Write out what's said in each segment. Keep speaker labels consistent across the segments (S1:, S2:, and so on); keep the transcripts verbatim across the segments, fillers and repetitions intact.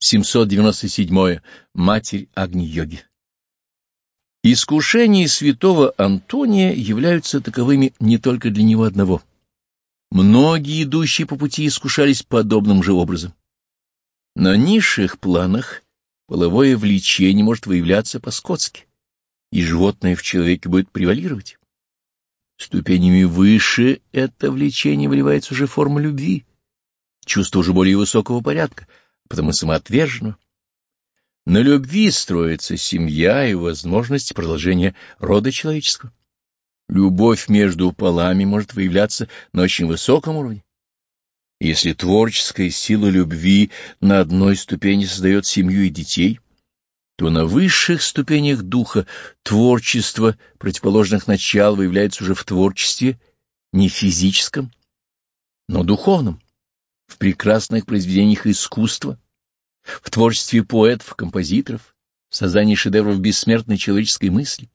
S1: семьсот девяносто седьмое. Матерь Агни-йоги. Искушения святого Антония являются таковыми не только для него одного. Многие, идущие по пути, искушались подобным же образом. На низших планах половое влечение может выявляться по-скотски, и животное в человеке будет превалировать. Ступенями выше это влечение выливается уже в форму любви, чувство уже более высокого порядка, потому самоотверженно. На любви строится семья и возможность продолжения рода человеческого. Любовь между полами может выявляться на очень высоком уровне. Если творческая сила любви на одной ступени создает семью и детей, то на высших ступенях духа творчество противоположных начал выявляется уже в творчестве не физическом, но духовном, в прекрасных произведениях искусства, в творчестве поэтов, композиторов, в создании шедевров бессмертной человеческой мысли.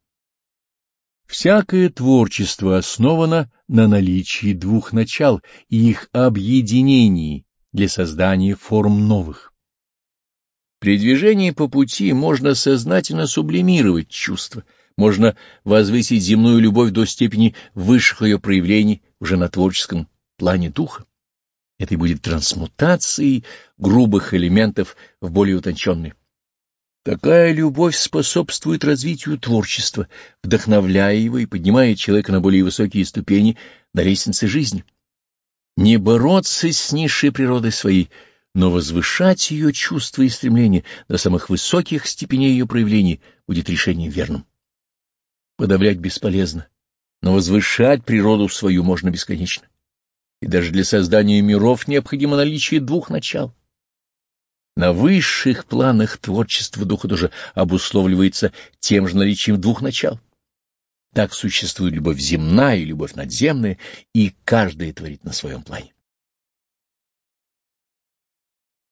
S1: Всякое творчество основано на наличии двух начал и их объединении для создания форм новых. При движении по пути можно сознательно сублимировать чувства, можно возвысить земную любовь до степени высших ее проявлений уже на творческом плане духа. Это и будет трансмутацией грубых элементов в более утонченные. Такая любовь способствует развитию творчества, вдохновляя его и поднимая человека на более высокие ступени на лестнице жизни. Не бороться с низшей природой своей, но возвышать ее чувства и стремления до самых высоких степеней ее проявлений будет решением верным. Подавлять бесполезно, но возвышать природу свою можно бесконечно. И даже для создания миров необходимо наличие двух начал. На высших планах творчество духа тоже обусловливается тем же наличием двух начал. Так существует любовь земная и любовь надземная, и каждая творит на своем плане.